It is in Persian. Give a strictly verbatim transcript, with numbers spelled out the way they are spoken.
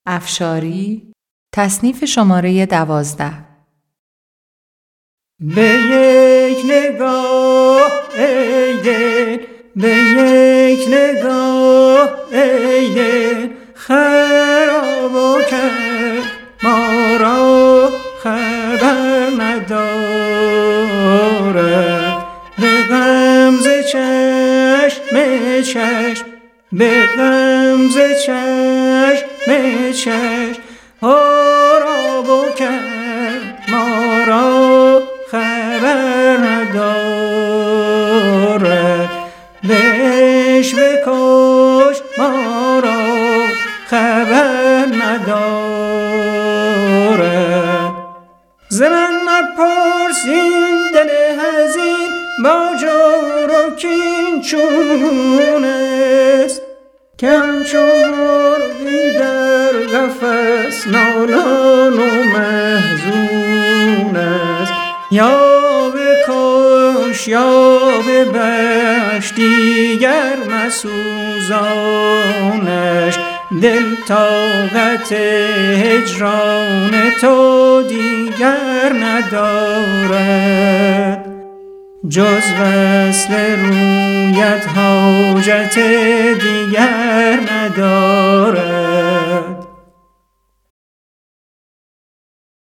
افشاری تصنیف شماره دوازده. به یک نگاه ای دل، به یک نگاه ای دل، خراب کرد ما را خبر ندارد. به غمزه چشم چشم، به غمزه چشم چشم، خراب کرد ما را خبر ندارد. بهش بکش ما را خبر ندارد. ز من مپرس این دل حزین با جور و کین چون است، که همچون مرغی در قفس نالان و محزون است. یا بکش یا ببخش دیگر مسوزانش، دل طاقت هجران تو دیگر ندارد. جز وصل رویت حاجت دیگر ندارد.